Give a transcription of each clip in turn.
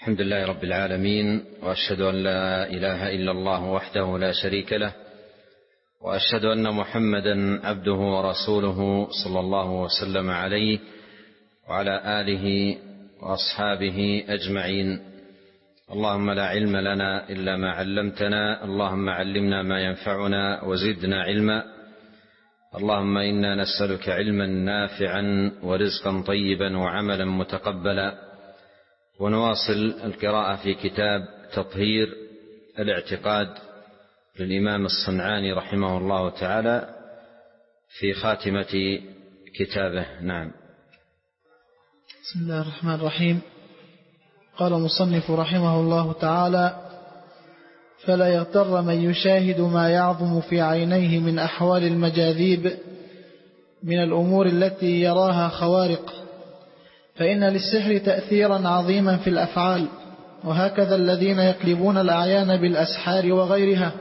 الحمد لله رب العالمين، وأشهد أن لا إله إلا الله وحده لا شريك له، وأشهد أن محمدا عبده ورسوله صلى الله وسلم عليه وعلى آله وأصحابه أجمعين. اللهم لا علم لنا إلا ما علمتنا، اللهم علمنا ما ينفعنا وزدنا علما. اللهم إنا نسألك علما نافعا ورزقا طيبا وعملا متقبلا. ونواصل القراءة في كتاب تطهير الاعتقاد للإمام الصنعاني رحمه الله تعالى في خاتمة كتابه. نعم. بسم الله الرحمن الرحيم. قال المصنف رحمه الله تعالى: فلا يغتر من يشاهد ما يعظم في عينيه من أحوال المجاذيب من الأمور التي يراها خوارق، فإن للسحر تأثيرا عظيما في الأفعال، وهكذا الذين يقلبون الأعيان بالأسحار وغيرها.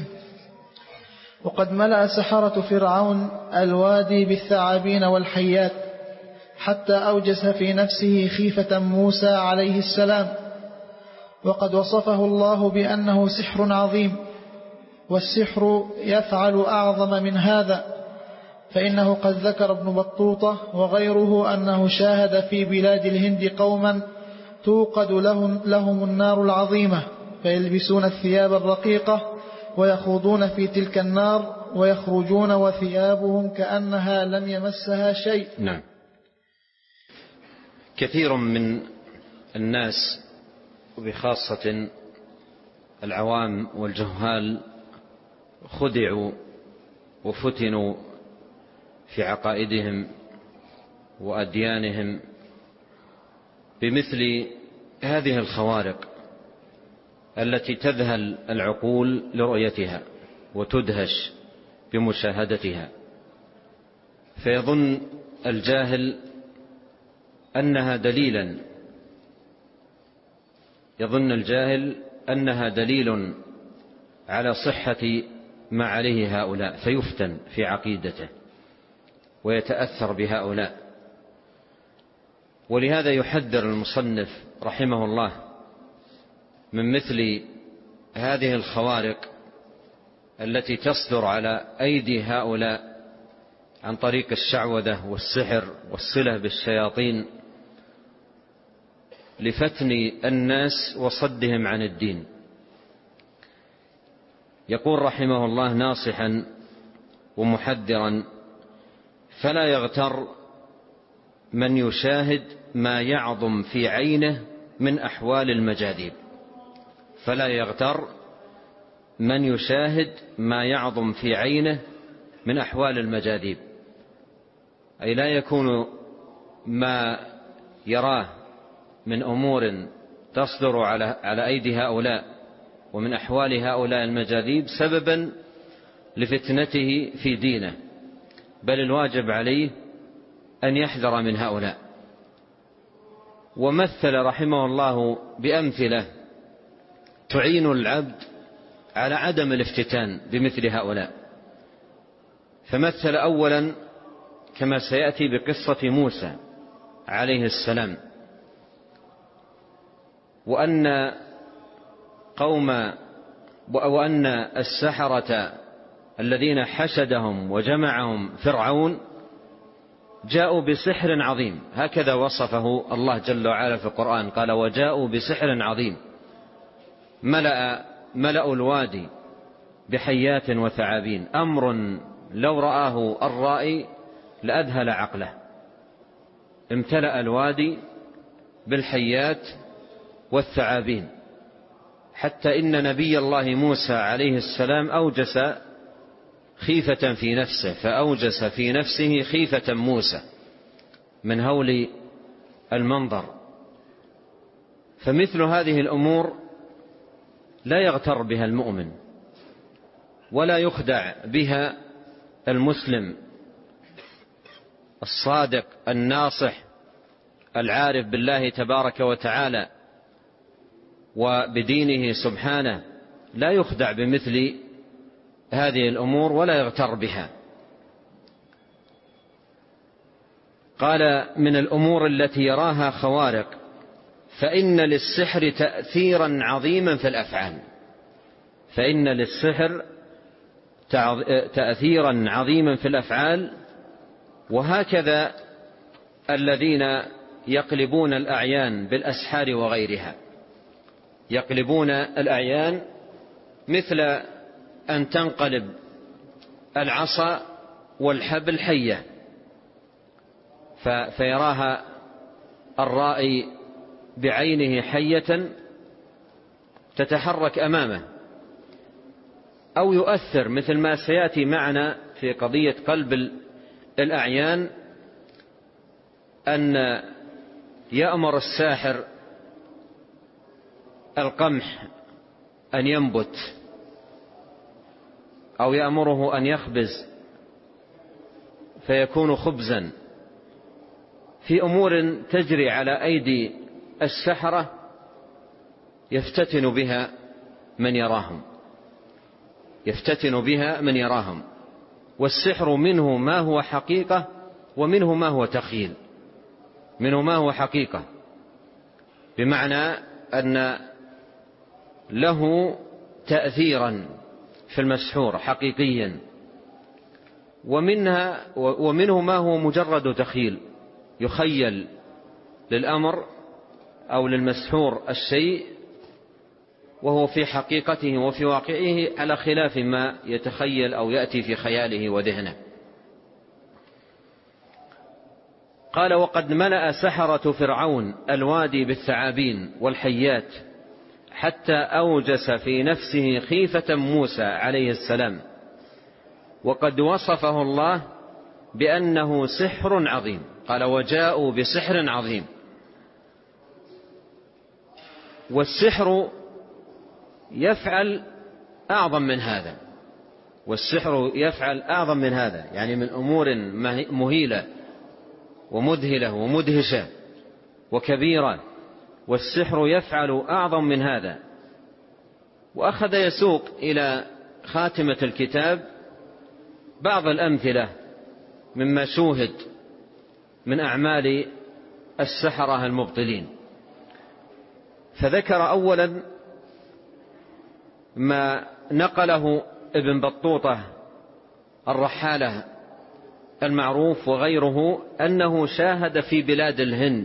وقد ملأ سحرة فرعون الوادي بالثعابين والحيات، حتى أوجس في نفسه خيفة موسى عليه السلام، وقد وصفه الله بأنه سحر عظيم. والسحر يفعل أعظم من هذا، فإنه قد ذكر ابن بطوطة وغيره أنه شاهد في بلاد الهند قوما توقد لهم النار العظيمة، فيلبسون الثياب الرقيقة ويخوضون في تلك النار ويخرجون وثيابهم كأنها لم يمسها شيء. نعم. كثير من الناس وبخاصة العوام والجهال خدعوا وفتنوا في عقائدهم وأديانهم بمثل هذه الخوارق التي تذهل العقول لرؤيتها وتدهش بمشاهدتها، فيظن الجاهل أنها دليل على صحة ما عليه هؤلاء، فيفتن في عقيدته ويتأثر بهؤلاء. ولهذا يحذر المصنف رحمه الله من مثل هذه الخوارق التي تصدر على أيدي هؤلاء عن طريق الشعوذة والسحر والصلة بالشياطين لفتن الناس وصدهم عن الدين. يقول رحمه الله ناصحا ومحذرا: فلا يغتر من يشاهد ما يعظم في عينه من أحوال المجاذيب. فلا يغتر من يشاهد ما يعظم في عينه من أحوال المجاذيب، أي لا يكون ما يراه من أمور تصدر على أيدي هؤلاء ومن أحوال هؤلاء المجاذيب سببا لفتنته في دينه، بل الواجب عليه أن يحذر من هؤلاء. ومثل رحمه الله بأمثلة تعين العبد على عدم الافتتان بمثل هؤلاء. فمثل أولا كما سيأتي بقصة موسى عليه السلام، وأن السحرة الذين حشدهم وجمعهم فرعون جاءوا بسحر عظيم، هكذا وصفه الله جل وعلا في القرآن، قال: وجاءوا بسحر عظيم. ملأوا الوادي بحيات وثعابين، أمر لو رآه الرائي لأذهل عقله. امتلأ الوادي بالحيات والثعابين، حتى إن نبي الله موسى عليه السلام أوجس خيفة في نفسه، فأوجس في نفسه خيفة موسى من هول المنظر. فمثل هذه الأمور لا يغتر بها المؤمن ولا يخدع بها المسلم الصادق الناصح العارف بالله تبارك وتعالى وبدينه سبحانه، لا يخدع بمثل هذه الأمور ولا يغتر بها. قال: من الأمور التي يراها خوارق فإن للسحر تأثيرا عظيما في الأفعال، فإن للسحر تأثيرا عظيما في الأفعال. وهكذا الذين يقلبون الأعيان بالأسحار وغيرها، يقلبون الأعيان مثل أن تنقلب العصا والحبل حية، فيراها الرائي بعينه حية تتحرك أمامه، أو يؤثر مثل ما سيأتي معنا في قضية قلب الأعيان، أن يأمر الساحر القمح أن ينبت، أو يأمره أن يخبز فيكون خبزا، في أمور تجري على أيدي السحرة يفتتن بها من يراهم، يفتتن بها من يراهم. والسحر منه ما هو حقيقة ومنه ما هو تخيل، منه ما هو حقيقة بمعنى أن له تأثيرا في المسحور حقيقيا، ومنه ما هو مجرد تخيل، يخيل للأمر أو للمسحور الشيء وهو في حقيقته وفي واقعه على خلاف ما يتخيل أو يأتي في خياله وذهنه. قال: وقد ملأ سحرة فرعون الوادي بالثعابين والحيات حتى أوجس في نفسه خيفة موسى عليه السلام، وقد وصفه الله بأنه سحر عظيم. قال: وجاءوا بسحر عظيم. والسحر يفعل أعظم من هذا، والسحر يفعل أعظم من هذا، يعني من أمور مهيلة ومذهلة ومدهشة وكبيرة، والسحر يفعل أعظم من هذا. وأخذ يسوق إلى خاتمة الكتاب بعض الأمثلة مما شوهد من أعمال السحرة المبطلين، فذكر أولا ما نقله ابن بطوطة الرحالة المعروف وغيره، أنه شاهد في بلاد الهند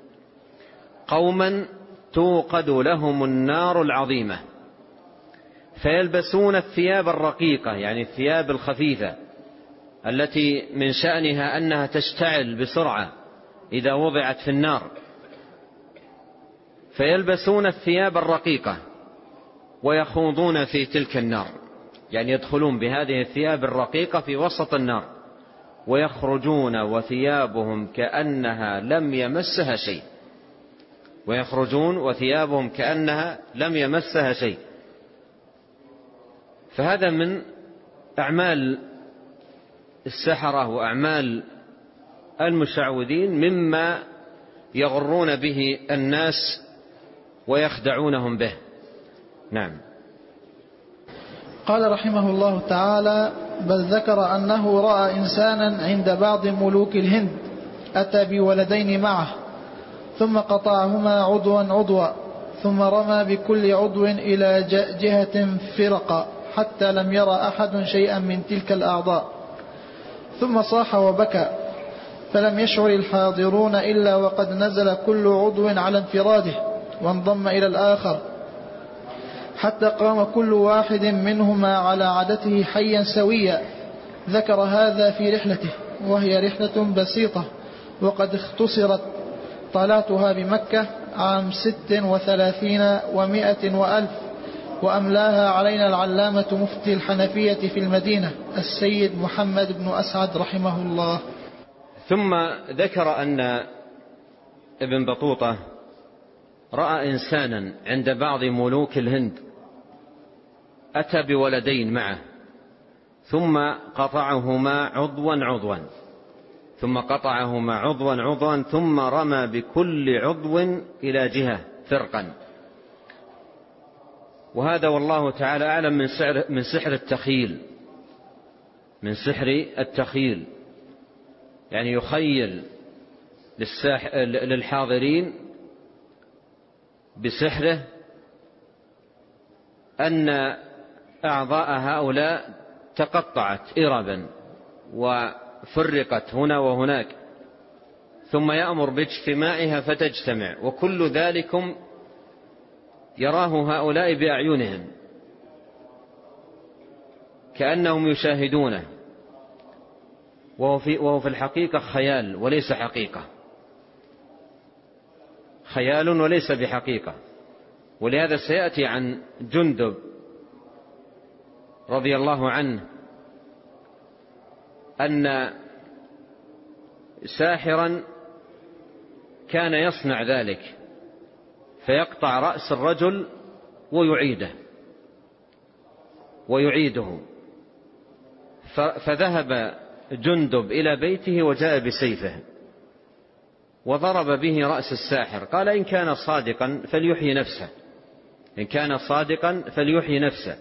قوما توقد لهم النار العظيمة فيلبسون الثياب الرقيقة، يعني الثياب الخفيفة التي من شأنها أنها تشتعل بسرعة إذا وضعت في النار، فيلبسون الثياب الرقيقة ويخوضون في تلك النار، يعني يدخلون بهذه الثياب الرقيقة في وسط النار ويخرجون وثيابهم كأنها لم يمسها شيء، ويخرجون وثيابهم كأنها لم يمسها شيء. فهذا من أعمال السحرة وأعمال المشعوذين مما يغرون به الناس ويخدعونهم به. نعم. قال رحمه الله تعالى: بل ذكر أنه رأى إنسانا عند بعض ملوك الهند أتى بولدين معه، ثم قطعهما عضوا ثم رمى بكل عضو إلى جهة فرقا حتى لم يرى أحد شيئا من تلك الأعضاء، ثم صاح وبكى، فلم يشعر الحاضرون إلا وقد نزل كل عضو على انفراده وانضم إلى الآخر، حتى قام كل واحد منهما على عادته حيا سويا. ذكر هذا في رحلته، وهي رحلة بسيطة، وقد اختصرت طلعتها بمكة عام 36 و100 وألف، وأملاها علينا العلامة مفتي الحنفية في المدينة السيد محمد بن أسعد رحمه الله. ثم ذكر أن ابن بطوطة رأى إنسانا عند بعض ملوك الهند أتى بولدين معه، ثم قطعهما عضوا ثم قطعهما عضوا ثم رمى بكل عضو إلى جهة فرقا. وهذا والله تعالى أعلم من سحر التخيل، من سحر التخيل، يعني يخيل للحاضرين بسحره أن أعضاء هؤلاء تقطعت إربا وفرقت هنا وهناك، ثم يأمر باجتماعها فتجتمع، وكل ذلكم يراه هؤلاء بأعينهم كأنهم يشاهدونه، وهو في الحقيقة خيال وليس حقيقة، خيال وليس بحقيقة. ولهذا سيأتي عن جندب رضي الله عنه أن ساحرا كان يصنع ذلك، فيقطع رأس الرجل ويعيده. فذهب جندب إلى بيته وجاء بسيفه وضرب به رأس الساحر. قال: إن كان صادقا فليحيي نفسه، إن كان صادقا فليحيي نفسه.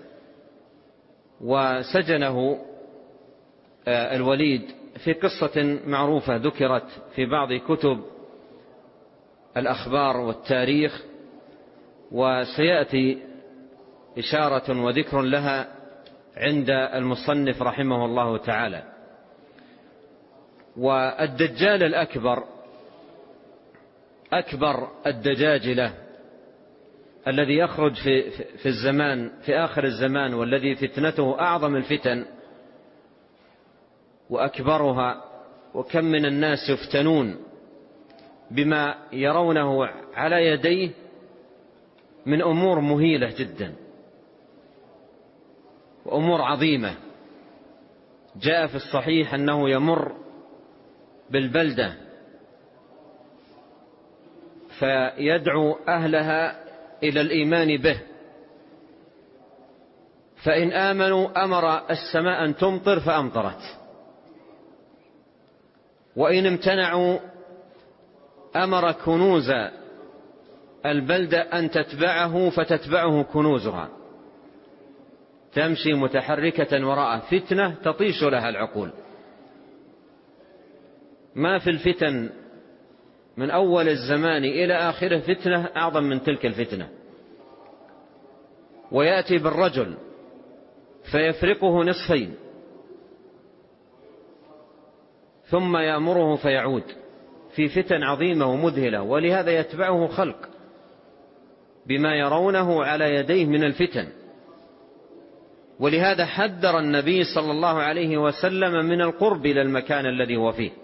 وسجنه الوليد في قصة معروفة ذكرت في بعض كتب الأخبار والتاريخ، وسيأتي إشارة وذكر لها عند المصنف رحمه الله تعالى. والدجال الأكبر أكبر الدجاجلة الذي يخرج في الزمان، في آخر الزمان، والذي فتنته أعظم الفتن وأكبرها، وكم من الناس يفتنون بما يرونه على يديه من أمور مهيلة جدا وأمور عظيمة. جاء في الصحيح أنه يمر بالبلدة فيدعو أهلها إلى الإيمان به، فإن آمنوا أمر السماء أن تمطر فأمطرت، وإن امتنعوا أمر كنوز البلدة أن تتبعه فتتبعه كنوزها، تمشي متحركة وراءه. فتنة تطيش لها العقول. ما في الفتن من أول الزمان إلى آخره فتنة أعظم من تلك الفتنة. ويأتي بالرجل فيفرقه نصفين ثم يأمره فيعود في فتن عظيمة ومذهلة، ولهذا يتبعه خلق بما يرونه على يديه من الفتن. ولهذا حذر النبي صلى الله عليه وسلم من القرب إلى المكان الذي هو فيه،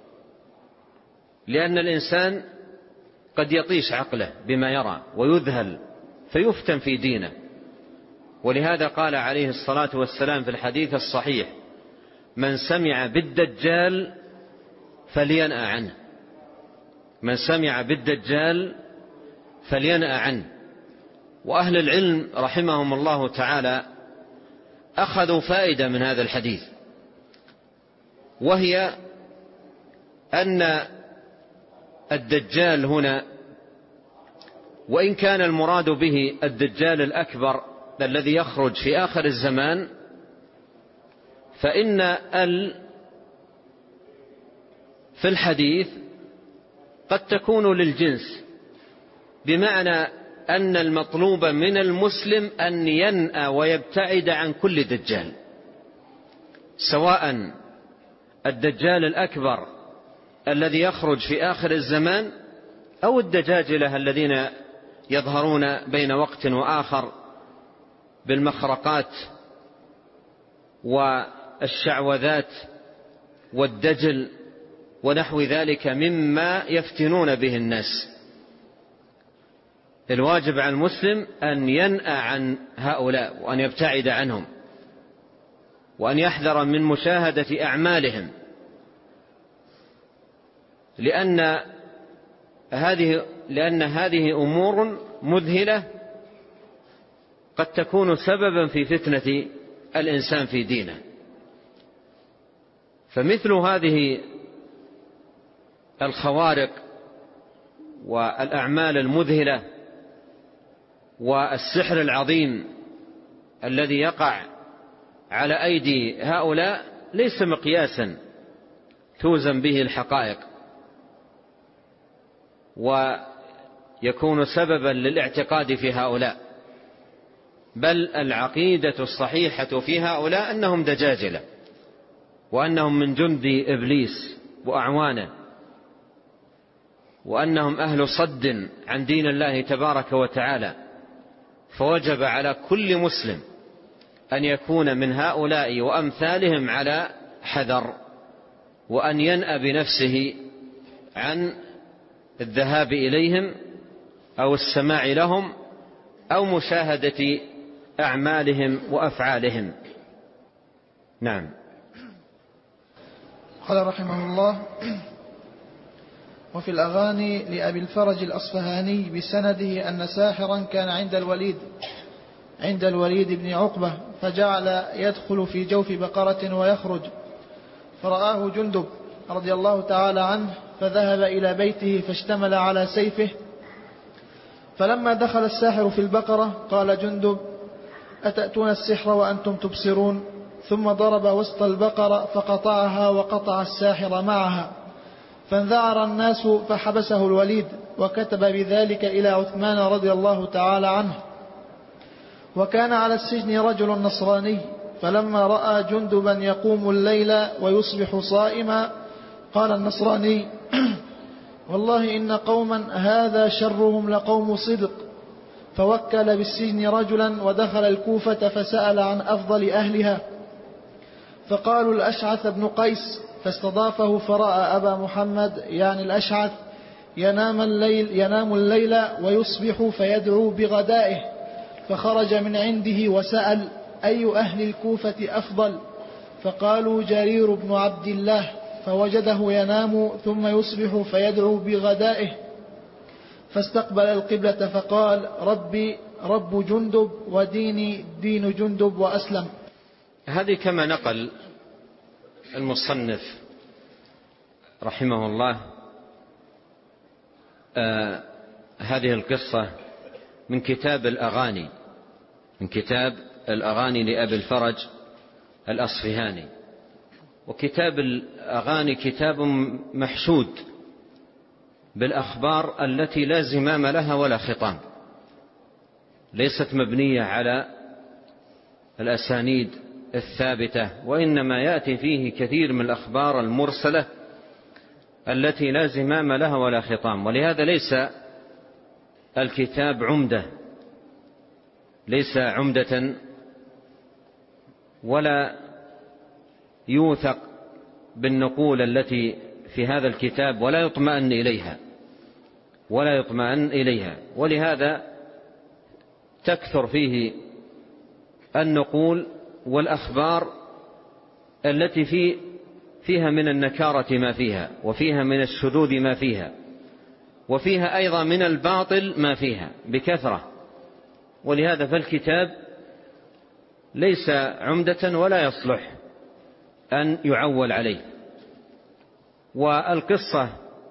لأن الإنسان قد يطيش عقله بما يرى ويذهل فيفتن في دينه. ولهذا قال عليه الصلاة والسلام في الحديث الصحيح: من سمع بالدجال فلينأ عنه، من سمع بالدجال فلينأ عنه. وأهل العلم رحمهم الله تعالى أخذوا فائدة من هذا الحديث، وهي أن الدجال هنا وإن كان المراد به الدجال الأكبر الذي يخرج في آخر الزمان، فإن في الحديث قد تكون للجنس، بمعنى أن المطلوب من المسلم أن ينأى ويبتعد عن كل دجال، سواء الدجال الأكبر الذي يخرج في آخر الزمان أو الدجاجلة الذين يظهرون بين وقت وآخر بالمخرقات والشعوذات والدجل ونحو ذلك مما يفتنون به الناس. الواجب على المسلم أن ينأى عن هؤلاء وأن يبتعد عنهم وأن يحذر من مشاهدة أعمالهم، لأن هذه أمور مذهلة قد تكون سببا في فتنة الإنسان في دينه. فمثل هذه الخوارق والأعمال المذهلة والسحر العظيم الذي يقع على أيدي هؤلاء ليس مقياسا توزن به الحقائق، يكون سببا للاعتقاد في هؤلاء، بل العقيدة الصحيحة في هؤلاء أنهم دجاجلة، وأنهم من جند إبليس وأعوانه، وأنهم أهل صد عن دين الله تبارك وتعالى. فوجب على كل مسلم أن يكون من هؤلاء وأمثالهم على حذر، وأن ينأى بنفسه عن الذهاب إليهم أو السماع لهم أو مشاهدة أعمالهم وأفعالهم. نعم. قال رحمه الله: وفي الأغاني لأبي الفرج الأصفهاني بسنده أن ساحرا كان عند الوليد بن عقبة، فجعل يدخل في جوف بقرة ويخرج، فرآه جندب رضي الله تعالى عنه، فذهب إلى بيته فاشتمل على سيفه. فلما دخل الساحر في البقرة قال جندب: أتأتون السحر وأنتم تبصرون؟ ثم ضرب وسط البقرة فقطعها وقطع الساحر معها، فانذعر الناس فحبسه الوليد، وكتب بذلك إلى عثمان رضي الله تعالى عنه. وكان على السجن رجل نصراني، فلما رأى جندبا يقوم الليل ويصبح صائما قال النصراني: والله إن قوما هذا شرهم لقوم صدق. فوكل بالسجن رجلا ودخل الكوفة فسأل عن أفضل أهلها، فقالوا الأشعث بن قيس، فاستضافه فرأى أبا محمد يعني الأشعث ينام الليل ويصبح فيدعو بغدائه، فخرج من عنده وسأل: أي أهل الكوفة أفضل؟ فقالوا جرير بن عبد الله، فوجده ينام ثم يصبح فيدعو بغدائه، فاستقبل القبلة فقال: ربي رب جندب وديني دين جندب، وأسلم. هذه كما نقل المصنف رحمه الله هذه القصة من كتاب الأغاني لأبي الفرج الأصفهاني. وكتاب الأغاني كتاب محشود بالأخبار التي لا زمام لها ولا خطام، ليست مبنية على الأسانيد الثابتة، وإنما يأتي فيه كثير من الأخبار المرسلة التي لا زمام لها ولا خطام. ولهذا ليس الكتاب ليس عمدة ولا يوثق بالنقول التي في هذا الكتاب، ولا يطمئن إليها، ولهذا تكثر فيه النقول والأخبار التي فيها من النكارة ما فيها، وفيها من الشذوذ ما فيها، وفيها أيضا من الباطل ما فيها بكثرة. ولهذا فالكتاب ليس عمدة ولا يصلح أن يعول عليه. والقصة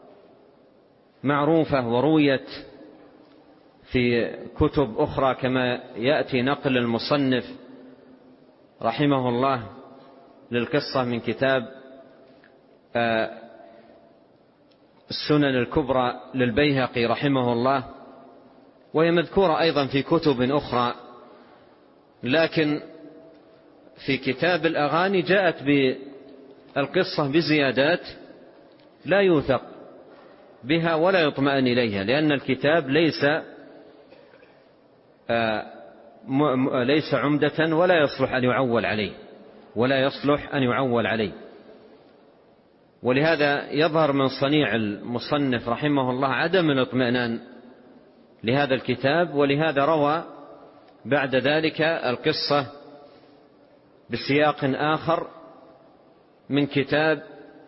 معروفة ورويت في كتب أخرى، كما يأتي نقل المصنف رحمه الله للقصة من كتاب السنن الكبرى للبيهقي رحمه الله، وهي مذكورة أيضا في كتب أخرى. لكن في كتاب الأغاني جاءت بالقصة بزيادات لا يوثق بها ولا يطمئن إليها، لأن الكتاب ليس عمدة ولا يصلح أن يعول عليه. ولهذا يظهر من صنيع المصنف رحمه الله عدم الاطمئنان لهذا الكتاب، ولهذا روى بعد ذلك القصة بسياق آخر من كتاب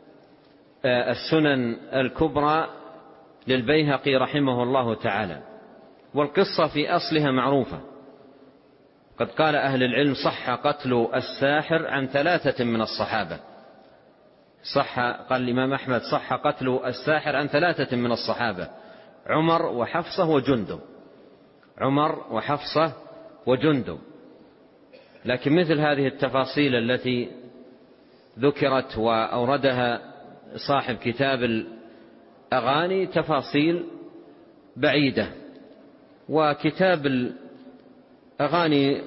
السنن الكبرى للبيهقي رحمه الله تعالى. والقصة في أصلها معروفة، قد قال أهل العلم: صح قتل الساحر عن 3 من الصحابة. قال الإمام أحمد: صح قتل الساحر عن 3 من الصحابة: عمر وحفصة وجندب. لكن مثل هذه التفاصيل التي ذكرت وأوردها صاحب كتاب الأغاني تفاصيل بعيدة وكتاب الأغاني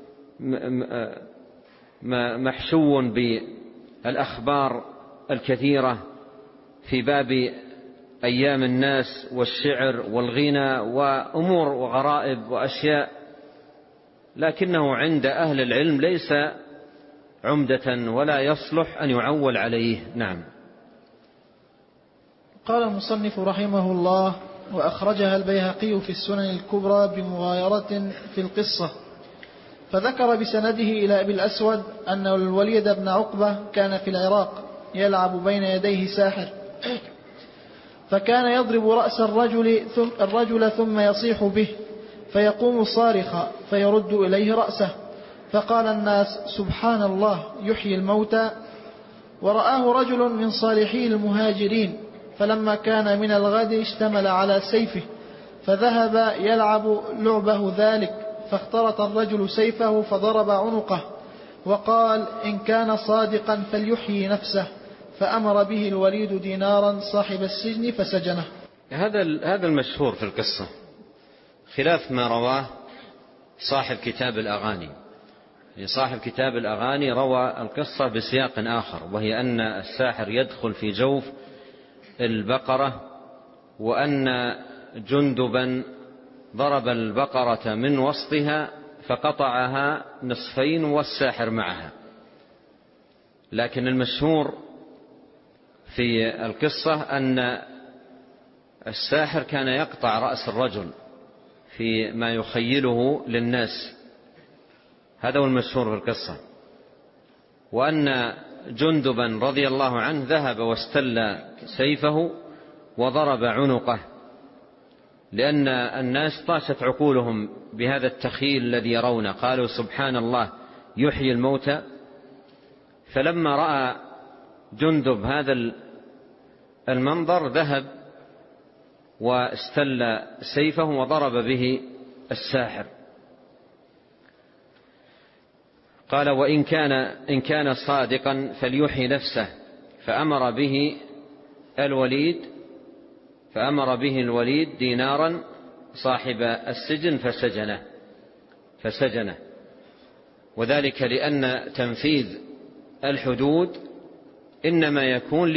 محشو بالأخبار الكثيرة في باب أيام الناس والشعر والغنى وأمور وغرائب وأشياء، لكنه عند أهل العلم ليس عمدة ولا يصلح أن يعول عليه. نعم. قال المصنف رحمه الله: وأخرجها البيهقي في السنن الكبرى بمغايرة في القصة، فذكر بسنده إلى أبي الأسود أن الوليد بن عقبة كان في العراق يلعب بين يديه ساحر، فكان يضرب رأس الرجل ثم يصيح به، فيقوم صارخا فيرد إليه رأسه، فقال الناس: سبحان الله يحيي الموتى. ورآه رجل من صالحي المهاجرين، فلما كان من الغد اشتمل على سيفه، فذهب يلعب لعبه ذلك، فاخترط الرجل سيفه فضرب عنقه، وقال: إن كان صادقا فليحيي نفسه، فأمر به الوليد دينارا صاحب السجن فسجنه. هذا المشهور في القصة، خلاف ما رواه صاحب كتاب الأغاني. صاحب كتاب الأغاني روى القصة بسياق آخر، وهي أن الساحر يدخل في جوف البقرة، وأن جندبا ضرب البقرة من وسطها فقطعها نصفين والساحر معها. لكن المشهور في القصة أن الساحر كان يقطع رأس الرجل في ما يخيله للناس، هذا هو المشهور في القصة. وأن جندبا رضي الله عنه ذهب واستل سيفه وضرب عنقه، لأن الناس طاشت عقولهم بهذا التخيل الذي يرونه، قالوا: سبحان الله يحيي الموتى. فلما رأى جندب هذا المنظر ذهب واستل سيفه وضرب به الساحر. قال: وإن كان صادقا فليحيي نفسه، فأمر به الوليد دينارا صاحب السجن فسجنه. وذلك لأن تنفيذ الحدود إنما يكون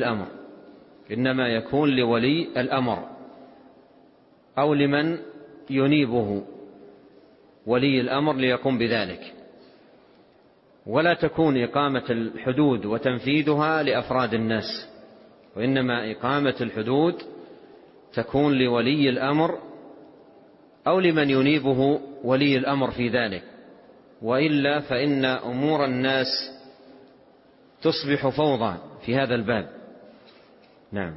لولي الأمر أو لمن ينيبه ولي الأمر ليقوم بذلك، ولا تكون إقامة الحدود وتنفيذها لأفراد الناس، وإنما إقامة الحدود تكون لولي الأمر أو لمن ينيبه ولي الأمر في ذلك، وإلا فإن أمور الناس تصبح فوضى في هذا الباب. نعم.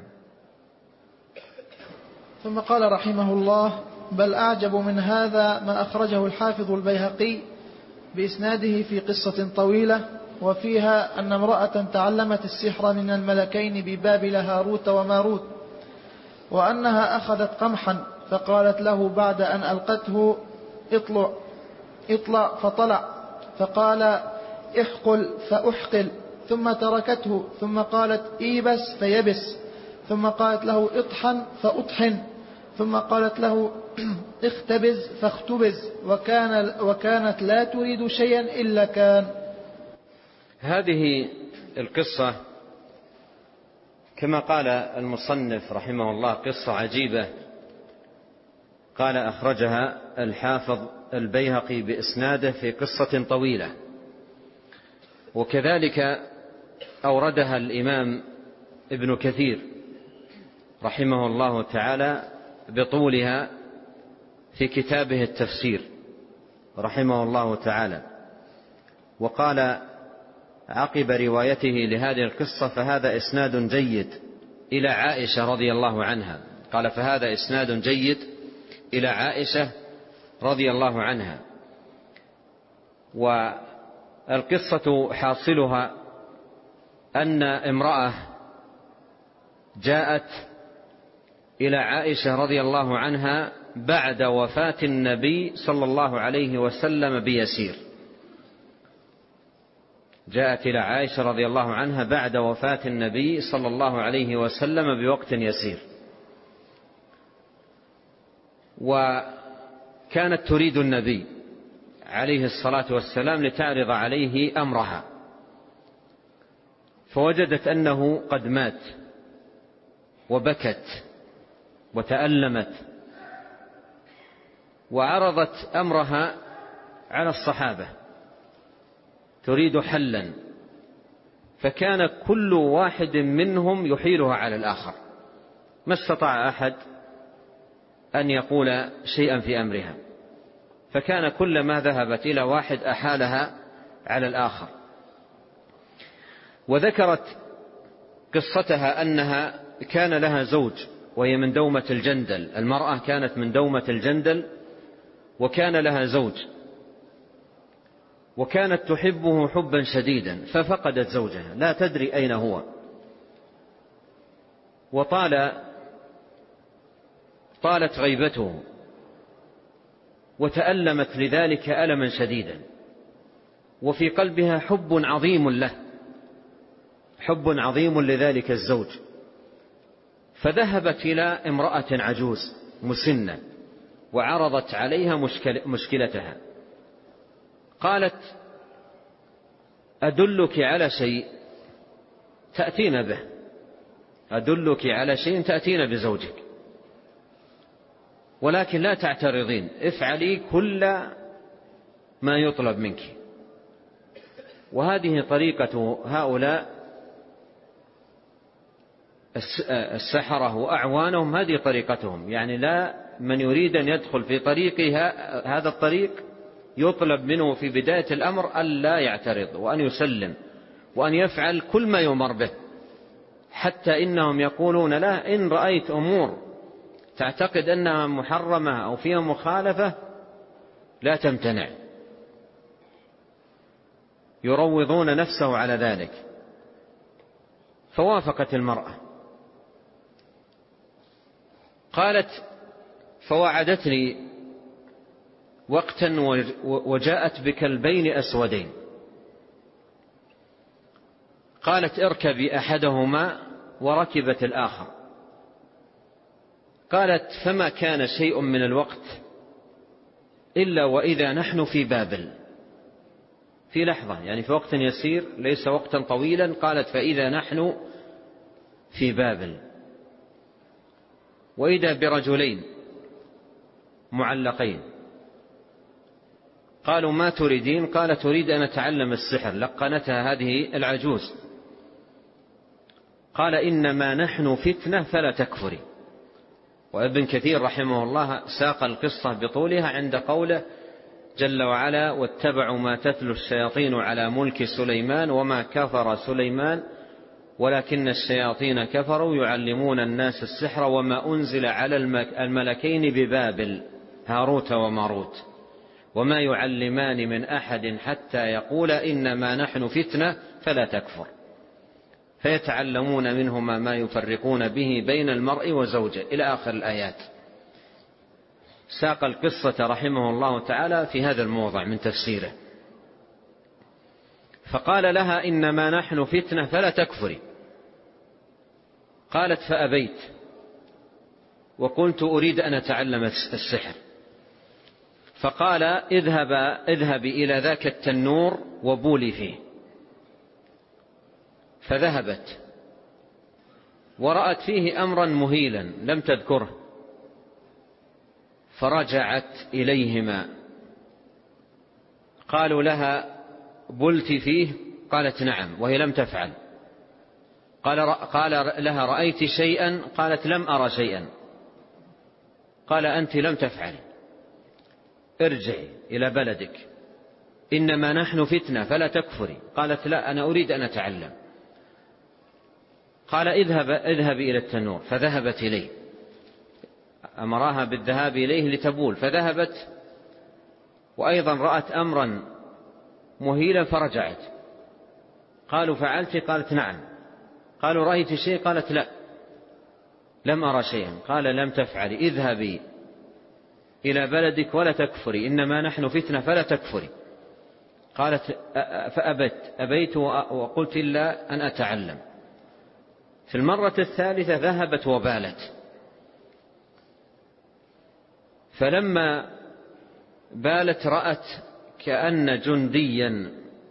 ثم قال رحمه الله: بل أعجب من هذا ما أخرجه الحافظ البيهقي بإسناده في قصة طويلة، وفيها أن امرأة تعلمت السحر من الملكين ببابل هاروت وماروت، وأنها أخذت قمحا فقالت له بعد أن ألقته: اطلع فطلع، فقال: احقل فأحقل، ثم تركته، ثم قالت: ايبس فيبس، ثم قالت له: اطحن فأطحن، ثم قالت له: اختبز فاختبز، وكانت لا تريد شيئا إلا كان. هذه القصة كما قال المصنف رحمه الله قصة عجيبة. قال: أخرجها الحافظ البيهقي بإسناده في قصة طويلة، وكذلك أوردها الإمام ابن كثير رحمه الله تعالى بطولها في كتابه التفسير رحمه الله تعالى. وقال عقب روايته لهذه القصة: فهذا إسناد جيد إلى عائشة رضي الله عنها. قال: فهذا إسناد جيد إلى عائشة رضي الله عنها. والقصة حاصلها أن امرأة جاءت إلى عائشة رضي الله عنها بعد وفاة النبي صلى الله عليه وسلم بيسير. جاءت إلى عائشة رضي الله عنها بعد وفاة النبي صلى الله عليه وسلم بوقت يسير، كانت تريد النبي عليه الصلاة والسلام لتعرض عليه أمرها، فوجدت أنه قد مات وبكت وتألمت، وعرضت أمرها على الصحابة تريد حلا، فكان كل واحد منهم يحيلها على الآخر، ما استطاع أحد أن يقول شيئا في أمرها، فكان كلما ذهبت إلى واحد أحالها على الآخر. وذكرت قصتها أنها كان لها زوج وهي من دومة الجندل، المرأة كانت من دومة الجندل وكان لها زوج، وكانت تحبه حبا شديدا، ففقدت زوجها لا تدري أين هو، طالت غيبته وتألمت لذلك ألما شديدا، وفي قلبها حب عظيم له، حب عظيم لذلك الزوج، فذهبت إلى امرأة عجوز مسنة وعرضت عليها مشكلتها. قالت: أدلك على شيء تأتين به، أدلك على شيء تأتين بزوجك، ولكن لا تعترضين، افعلي كل ما يطلب منك. وهذه طريقة هؤلاء السحرة وأعوانهم، هذه طريقتهم، يعني لا، من يريد أن يدخل في هذا الطريق يطلب منه في بداية الأمر ألا يعترض وأن يسلم وأن يفعل كل ما يؤمر به، حتى إنهم يقولون لا، إن رأيت أمور تعتقد أنها محرمة أو فيها مخالفة لا تمتنع، يروضون نفسه على ذلك. فوافقت المرأة، قالت: فوعدتني وقتا وجاءت بكلبين أسودين، قالت: اركبي أحدهما، وركبت الآخر. قالت: فما كان شيء من الوقت إلا وإذا نحن في بابل، في لحظة، يعني في وقت يسير ليس وقتا طويلا. قالت: فإذا نحن في بابل، وإذا برجلين معلقين. قالوا: ما تريدين؟ قالت: تريد أن أتعلم السحر. لقنتها هذه العجوز. قال: إنما نحن فتنة فلا تكفري. وابن كثير رحمه الله ساق القصة بطولها عند قوله جل وعلا: واتبعوا ما تتلو الشياطين على ملك سليمان وما كفر سليمان ولكن الشياطين كفروا يعلمون الناس السحر وما أنزل على الملكين ببابل هاروت وماروت وما يعلمان من أحد حتى يقول إنما نحن فتنة فلا تكفر، فيتعلمون منهما ما يفرقون به بين المرء وزوجه، إلى آخر الآيات. ساق القصة رحمه الله تعالى في هذا الموضع من تفسيره. فقال لها: إنما نحن فتنة فلا تكفري. قالت: فأبيت، وقلت أريد أن أتعلم السحر. فقال: اذهبي إلى ذاك التنور وبولي فيه. فذهبت ورأت فيه أمرا مهيلا لم تذكره، فرجعت إليهما. قالوا لها: بلت فيه؟ قالت: نعم، وهي لم تفعل. قال لها: رأيت شيئا؟ قالت: لم أرى شيئا. قال: أنت لم تفعل، ارجعي إلى بلدك، إنما نحن فتنة فلا تكفري. قالت: لا، أنا أريد أن أتعلم. قال: اذهبي إلى التنور. فذهبت إليه، أمرها بالذهاب إليه لتبول، فذهبت وأيضا رأت أمرا مهيلا فرجعت. قالوا: فعلت؟ قالت: نعم. قالوا: رأيت شيء؟ قالت: لا، لم أرى شيئا. قال: لم تفعلي، اذهبي إلى بلدك ولا تكفري، إنما نحن فتنة فلا تكفري. قالت: أبيت وقلت إلا أن أتعلم. في المرة الثالثة ذهبت وبالت، فلما بالت رأت كأن جنديا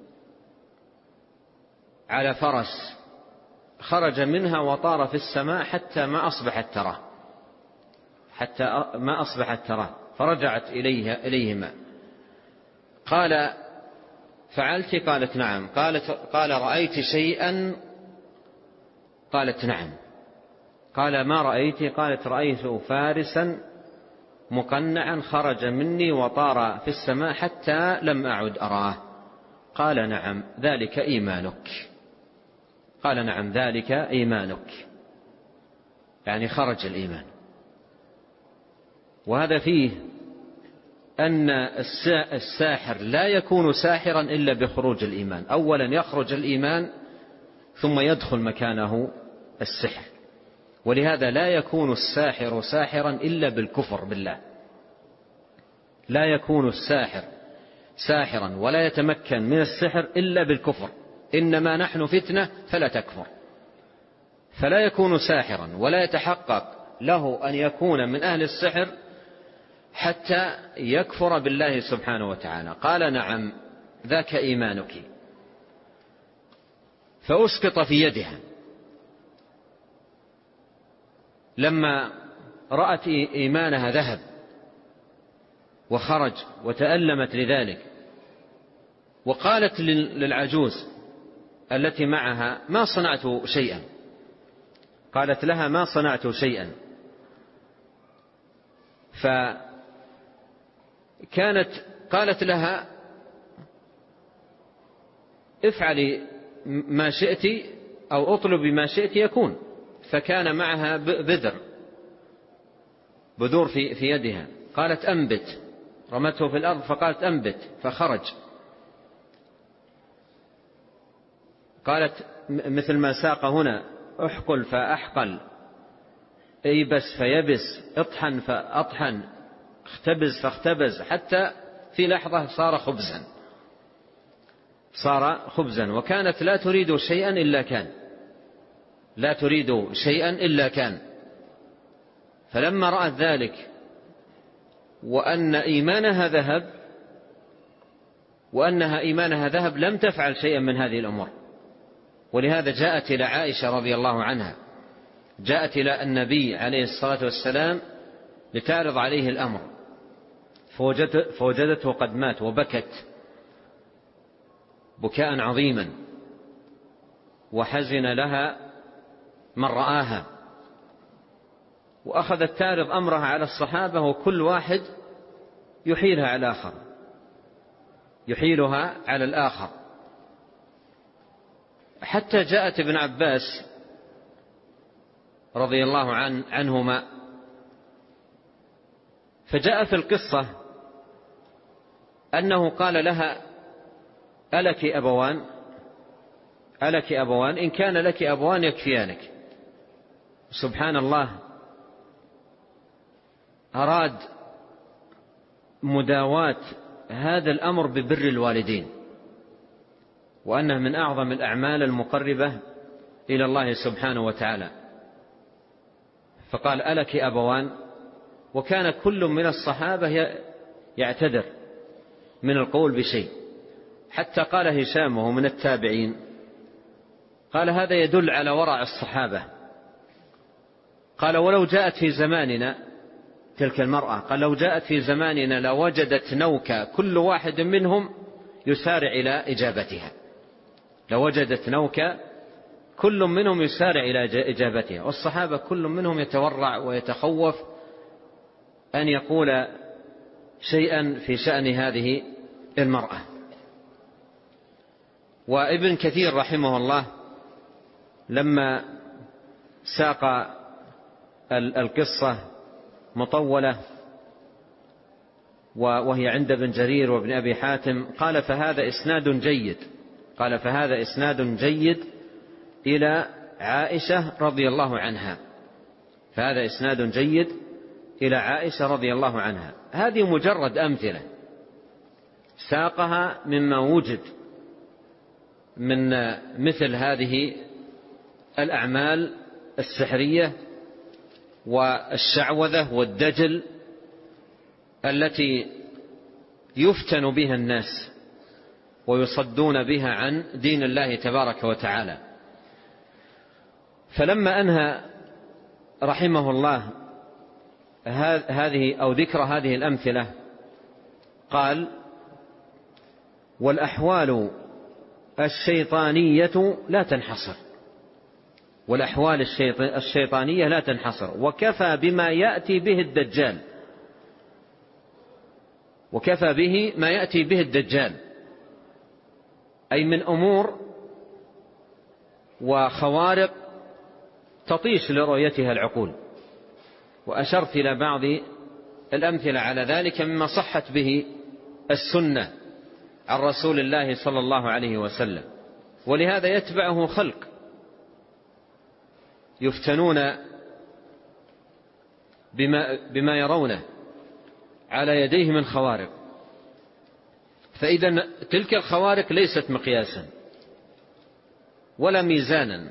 على فرس خرج منها وطار في السماء حتى ما أصبحت تراه فرجعت إليهما. قال فعلت؟ قالت نعم. قال رأيت شيئا؟ قالت نعم. قال ما رأيت؟ قالت رأيت فارسا مقنعا خرج مني وطار في السماء حتى لم أعد أراه. قال نعم ذلك إيمانك. قال نعم ذلك إيمانك، يعني خرج الإيمان. وهذا فيه أن الساحر لا يكون ساحرا إلا بخروج الإيمان. أولا يخرج الإيمان ثم يدخل مكانه السحر. ولهذا لا يكون الساحر ساحرا إلا بالكفر بالله. لا يكون الساحر ساحرا ولا يتمكن من السحر إلا بالكفر. إنما نحن فتنة فلا تكفر. فلا يكون ساحرا ولا يتحقق له أن يكون من أهل السحر حتى يكفر بالله سبحانه وتعالى. قال نعم ذاك إيمانك. فأسقط في يدها. لما رأت إيمانها ذهب وخرج وتألمت لذلك، وقالت للعجوز التي معها ما صنعت شيئا. قالت لها ما صنعت شيئا. قالت لها افعلي ما شئت أو اطلبي ما شئت يكون. فكان معها بذور في يدها. قالت أنبت. رمته في الأرض فقالت أنبت فخرج. قالت مثل ما ساق هنا احقل فأحقل، ايبس فيبس، اطحن فأطحن، اختبز فاختبز، حتى في لحظة صار خبزا. وكانت لا تريد شيئا إلا كان. فلما رأت ذلك وأن إيمانها ذهب لم تفعل شيئا من هذه الأمور. ولهذا جاءت إلى عائشة رضي الله عنها، جاءت إلى النبي عليه الصلاة والسلام لتعرض عليه الأمر، فوجدته قد مات، وبكت بكاء عظيما، وحزن لها من رآها، وأخذت تعرض أمرها على الصحابة، وكل واحد يحيلها على الآخر، حتى جاءت ابن عباس رضي الله عنهما. فجاء في القصة أنه قال لها ألك أبوان؟ إن كان لك أبوان يكفيانك. سبحان الله، أراد مداواة هذا الأمر ببر الوالدين، وأنه من أعظم الأعمال المقربة إلى الله سبحانه وتعالى. فقال ألك أبوان؟ وكان كل من الصحابة يعتذر من القول بشيء، حتى قال هشام وهو من التابعين، قال هذا يدل على ورع الصحابة. قال ولو جاءت في زماننا تلك المرأة، قال لو جاءت في زماننا لوجدت نوكا كل واحد منهم يسارع إلى إجابتها. لوجدت نوكا كل منهم يسارع إلى إجابتها. والصحابة كل منهم يتورع ويتخوف أن يقول شيئا في شأن هذه المرأة. وابن كثير رحمه الله لما ساق القصة مطولة وهي عند ابن جرير وابن أبي حاتم، قال فهذا إسناد جيد إلى عائشة رضي الله عنها. فهذا إسناد جيد إلى عائشة رضي الله عنها. هذه مجرد أمثلة ساقها مما وجد من مثل هذه الأعمال السحرية والشعوذة والدجل التي يفتن بها الناس ويصدون بها عن دين الله تبارك وتعالى. فلما أنهى رحمه الله هذه أو ذكر هذه الأمثلة قال: والأحوال الشيطانية لا تنحصر، والأحوال الشيطانية لا تنحصر، وكفى بما يأتي به الدجال، وكفى به ما يأتي به الدجال، أي من أمور وخوارق تطيش لرؤيتها العقول. وأشرت إلى بعض الأمثلة على ذلك مما صحت به السنة عن رسول الله صلى الله عليه وسلم. ولهذا يتبعه خلق يفتنون بما يرونه على يديه من خوارق. فإذا تلك الخوارق ليست مقياسا ولا ميزانا،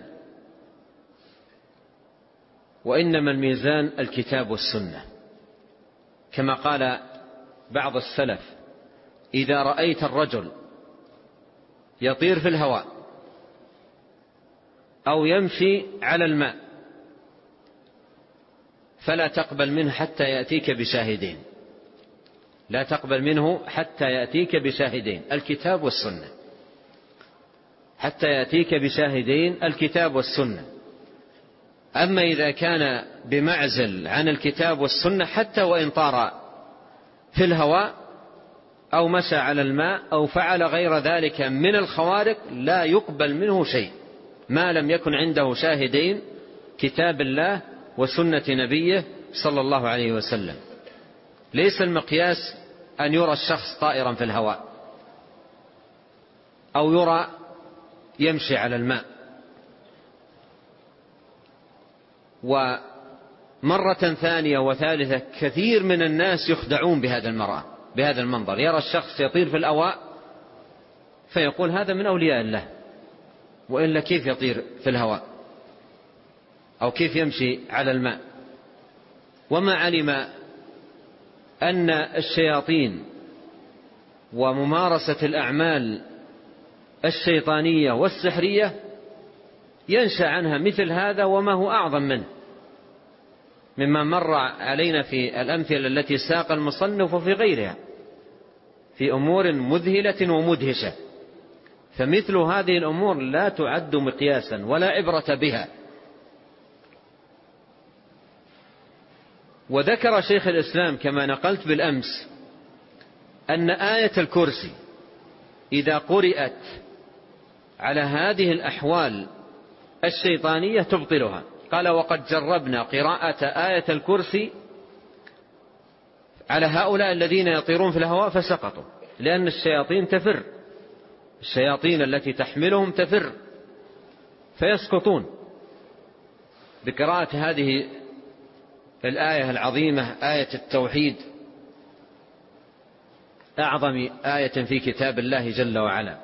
وإنما الميزان الكتاب والسنة، كما قال بعض السلف: إذا رأيت الرجل يطير في الهواء أو يمشي على الماء فلا تقبل منه حتى يأتيك بشاهدين، لا تقبل منه حتى يأتيك بشاهدين الكتاب والسنة، حتى يأتيك بشاهدين الكتاب والسنة. أما إذا كان بمعزل عن الكتاب والسنة حتى وإن طار في الهواء أو مشى على الماء أو فعل غير ذلك من الخوارق لا يقبل منه شيء ما لم يكن عنده شاهدين كتاب الله وسنة نبيه صلى الله عليه وسلم. ليس المقياس أن يرى الشخص طائرا في الهواء أو يرى يمشي على الماء. ومرة ثانية وثالثة كثير من الناس يخدعون بهذا المنظر، يرى الشخص يطير في الهواء فيقول هذا من أولياء الله، وإلا كيف يطير في الهواء أو كيف يمشي على الماء؟ وما علم أن الشياطين وممارسة الأعمال الشيطانية والسحرية ينشأ عنها مثل هذا وما هو أعظم منه، مما مر علينا في الأمثلة التي ساق المصنف وفي غيرها في أمور مذهلة ومدهشة. فمثل هذه الأمور لا تعد مقياسا ولا عبرة بها. وذكر شيخ الإسلام كما نقلت بالأمس أن آية الكرسي إذا قرأت على هذه الأحوال الشيطانية تبطلها. قال: وقد جربنا قراءة آية الكرسي على هؤلاء الذين يطيرون في الهواء فسقطوا، لأن الشياطين تفر، الشياطين التي تحملهم تفر فيسقطون بقراءة هذه الآية العظيمة، آية التوحيد، أعظم آية في كتاب الله جل وعلا.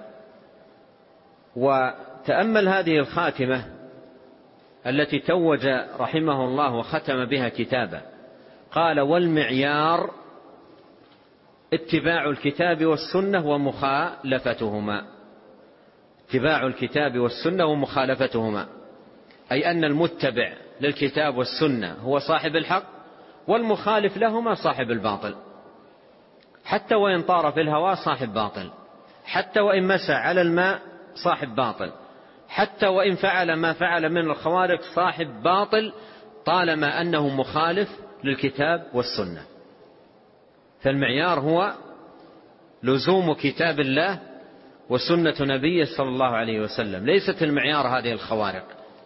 وتأمل هذه الخاتمة التي توج رحمه الله وختم بها كتابه. قال: والمعيار اتباع الكتاب والسنة ومخالفتهما. اتباع الكتاب والسنة ومخالفتهما، أي أن المتبع للكتاب والسنة هو صاحب الحق، والمخالف لهما صاحب الباطل. حتى وإن طار في الهواء صاحب باطل، حتى وإن مشى على الماء صاحب باطل، حتى وإن فعل ما فعل من الخوارق صاحب باطل، طالما أنه مخالف للكتاب والسنة. فالمعيار هو لزوم كتاب الله وسنة نبيه صلى الله عليه وسلم. ليست المعيار هذه الخوارق،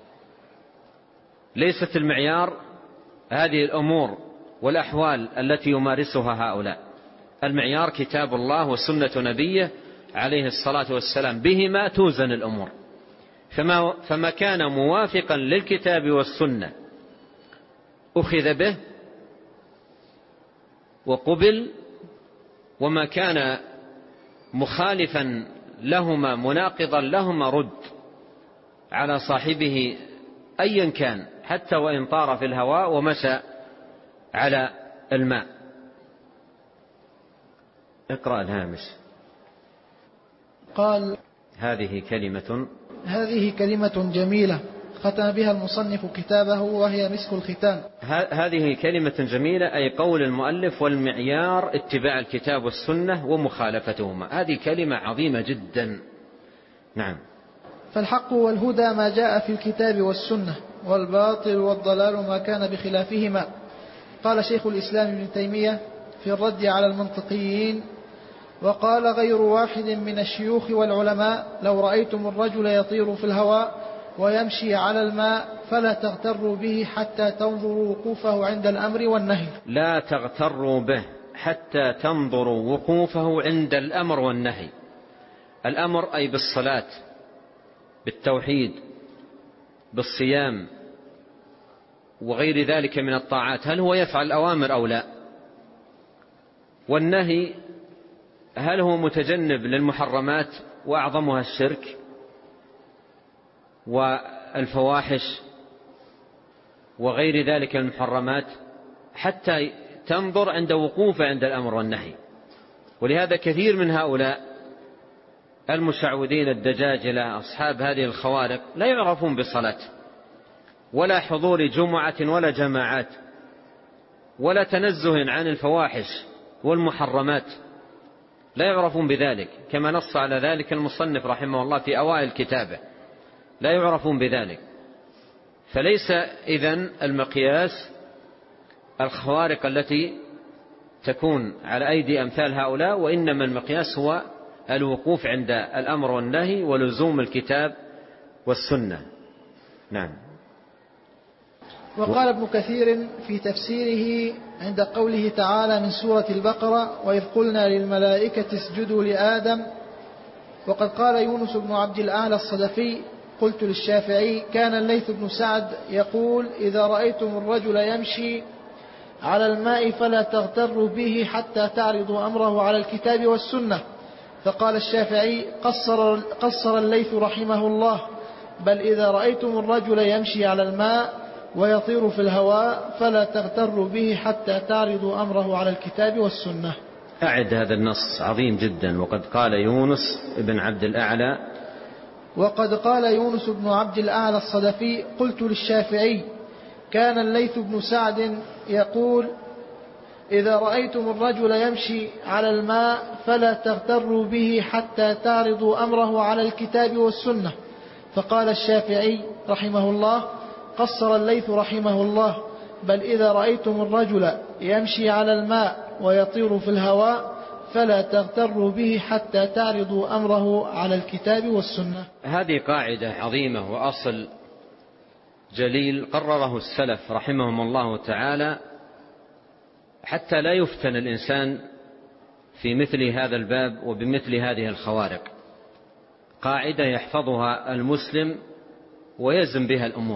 ليست المعيار هذه الأمور والأحوال التي يمارسها هؤلاء. المعيار كتاب الله وسنة نبيه عليه الصلاة والسلام، بهما توزن الأمور. فما كان موافقا للكتاب والسنة أخذ به وقبل، وما كان مخالفا لهما مناقضا لهما رد على صاحبه أيا كان، حتى وإن طار في الهواء ومشى على الماء. اقرأ الهامش. قال: هذه كلمة جميلة ختم بها المصنف كتابه وهي مسك الختام. هذه كلمة جميلة أي قول المؤلف والمعيار اتباع الكتاب والسنة ومخالفتهما. هذه كلمة عظيمة جدا. نعم. فالحق والهدى ما جاء في الكتاب والسنة، والباطل والضلال ما كان بخلافهما. قال شيخ الإسلام ابن تيمية في الرد على المنطقيين: وقال غير واحد من الشيوخ والعلماء: لو رأيتم الرجل يطير في الهواء ويمشي على الماء فلا تغتروا به حتى تنظروا وقوفه عند الأمر والنهي. لا تغتروا به حتى تنظروا وقوفه عند الأمر والنهي. الأمر أي بالصلاة، بالتوحيد، بالصيام وغير ذلك من الطاعات، هل هو يفعل الأوامر أو لا؟ والنهي هل هو متجنب للمحرمات وأعظمها الشرك والفواحش وغير ذلك المحرمات، حتى تنظر عند وقوفه عند الأمر والنهي. ولهذا كثير من هؤلاء المشعوذين الدجاجلة أصحاب هذه الخوارق لا يعرفون بصلاة ولا حضور جمعة ولا جماعات ولا تنزه عن الفواحش والمحرمات، لا يعرفون بذلك، كما نص على ذلك المصنف رحمه الله في أوائل كتابه، لا يعرفون بذلك. فليس إذن المقياس الخوارق التي تكون على أيدي أمثال هؤلاء، وإنما المقياس هو الوقوف عند الأمر والنهي ولزوم الكتاب والسنة. نعم. وقال ابن كثير في تفسيره عند قوله تعالى من سورة البقرة: وإذ قلنا للملائكة اسجدوا لآدم. وقد قال يونس بن عبد الأعلى الصدفي: قلت للشافعي: كان الليث بن سعد يقول: إذا رأيتم الرجل يمشي على الماء فلا تغتروا به حتى تعرضوا أمره على الكتاب والسنة. فقال الشافعي: قصر الليث رحمه الله: بل إذا رأيتم الرجل يمشي على الماء ويطير في الهواء فلا تغتروا به حتى تعرضوا أمره على الكتاب والسنة. أعد هذا النص عظيم جدا. وقد قال يونس بن عبد الأعلى الصدفي: قلت للشافعي: كان الليث بن سعد يقول: إذا رأيتم الرجل يمشي على الماء فلا تغتروا به حتى تعرضوا أمره على الكتاب والسنة. فقال الشافعي رحمه الله: قصر الليث رحمه الله: بل إذا رأيتم الرجل يمشي على الماء ويطير في الهواء فلا تغتروا به حتى تعرضوا أمره على الكتاب والسنة. هذه قاعدة عظيمة وأصل جليل قرره السلف رحمهم الله تعالى حتى لا يفتن الإنسان في مثل هذا الباب وبمثل هذه الخوارق. قاعدة يحفظها المسلم ويزن بها الأمور.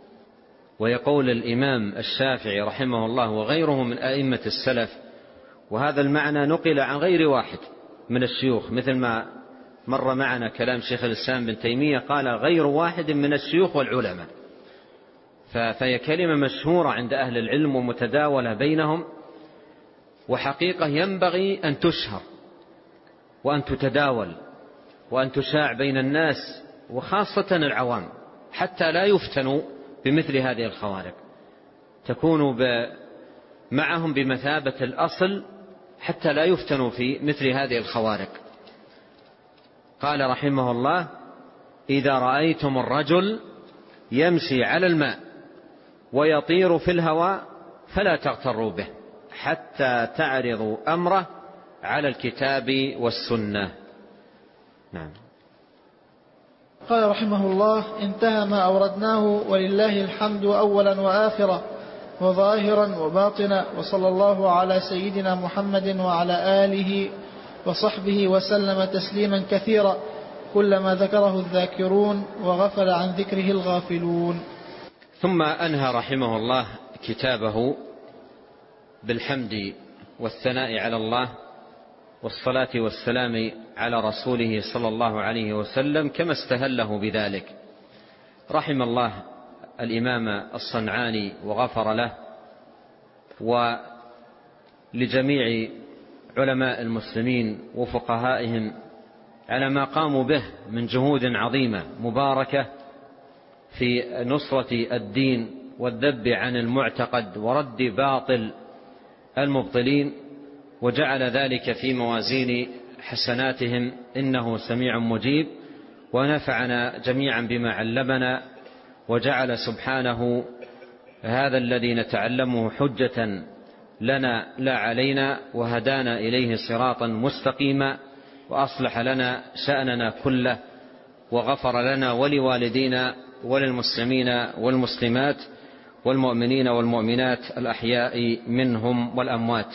ويقول الإمام الشافعي رحمه الله وغيره من أئمة السلف، وهذا المعنى نقل عن غير واحد من الشيوخ، مثل ما مر معنا كلام شيخ الإسلام بن تيمية قال غير واحد من الشيوخ والعلماء، فهي كلمة مشهورة عند أهل العلم ومتداولة بينهم، وحقيقة ينبغي أن تشهر وأن تتداول وأن تشاع بين الناس وخاصة العوام حتى لا يفتنوا بمثل هذه الخوارق، تكون معهم بمثابة الأصل حتى لا يفتنوا في مثل هذه الخوارق. قال رحمه الله: إذا رأيتم الرجل يمشي على الماء ويطير في الهواء فلا تغتروا به حتى تعرضوا أمره على الكتاب والسنة. نعم. قال رحمه الله: انتهى ما أوردناه ولله الحمد أولا وآخرا وظاهرا وباطنا، وصلى الله على سيدنا محمد وعلى آله وصحبه وسلم تسليما كثيرا، كلما ذكره الذاكرون وغفل عن ذكره الغافلون. ثم أنهى رحمه الله كتابه بالحمد والثناء على الله والصلاة والسلام على رسوله صلى الله عليه وسلم كما استهله بذلك. رحم الله الإمام الصنعاني وغفر له ولجميع علماء المسلمين وفقهائهم على ما قاموا به من جهود عظيمة مباركة في نصرة الدين والذب عن المعتقد ورد باطل المبطلين، وجعل ذلك في موازين حسناتهم، إنه سميع مجيب، ونفعنا جميعا بما علمنا، وجعل سبحانه هذا الذي نتعلمه حجة لنا لا علينا، وهدانا إليه صراطا مستقيما، وأصلح لنا شأننا كله، وغفر لنا ولوالدينا وللمسلمين والمسلمات والمؤمنين والمؤمنات الأحياء منهم والأموات.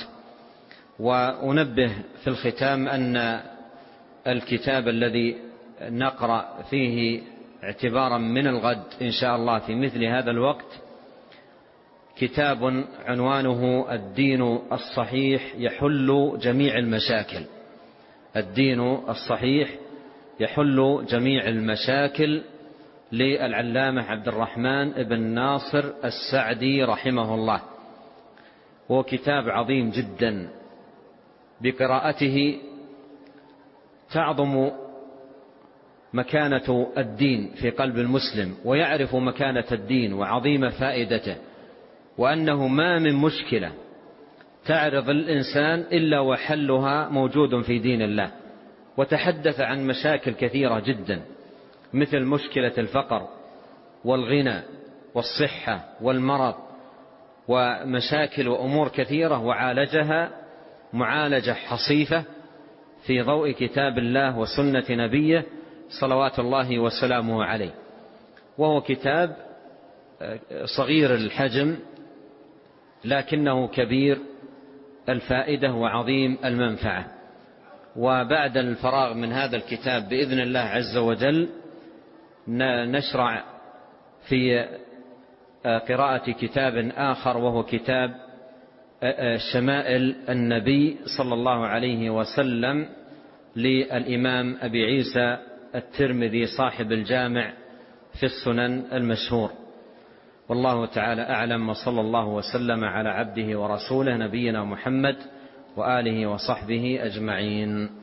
وأنبه في الختام أن الكتاب الذي نقرأ فيه اعتبارا من الغد إن شاء الله في مثل هذا الوقت كتاب عنوانه الدين الصحيح يحل جميع المشاكل. الدين الصحيح يحل جميع المشاكل للعلامة عبد الرحمن بن ناصر السعدي رحمه الله، هو كتاب عظيم جدا، بقراءته تعظم مكانة الدين في قلب المسلم، ويعرف مكانة الدين وعظيم فائدته، وأنه ما من مشكلة تعرض الإنسان إلا وحلها موجود في دين الله. وتحدث عن مشاكل كثيرة جدا، مثل مشكلة الفقر والغنى والصحة والمرض، ومشاكل وأمور كثيرة، وعالجها معالجة حصيفة في ضوء كتاب الله وسنة نبيه صلوات الله وسلامه عليه. وهو كتاب صغير الحجم لكنه كبير الفائدة وعظيم المنفعة. وبعد الفراغ من هذا الكتاب بإذن الله عز وجل نشرع في قراءة كتاب آخر، وهو كتاب شمائل النبي صلى الله عليه وسلم للإمام أبي عيسى الترمذي صاحب الجامع في السنن المشهور. والله تعالى أعلم، وصلى الله وسلم على عبده ورسوله نبينا محمد وآله وصحبه أجمعين.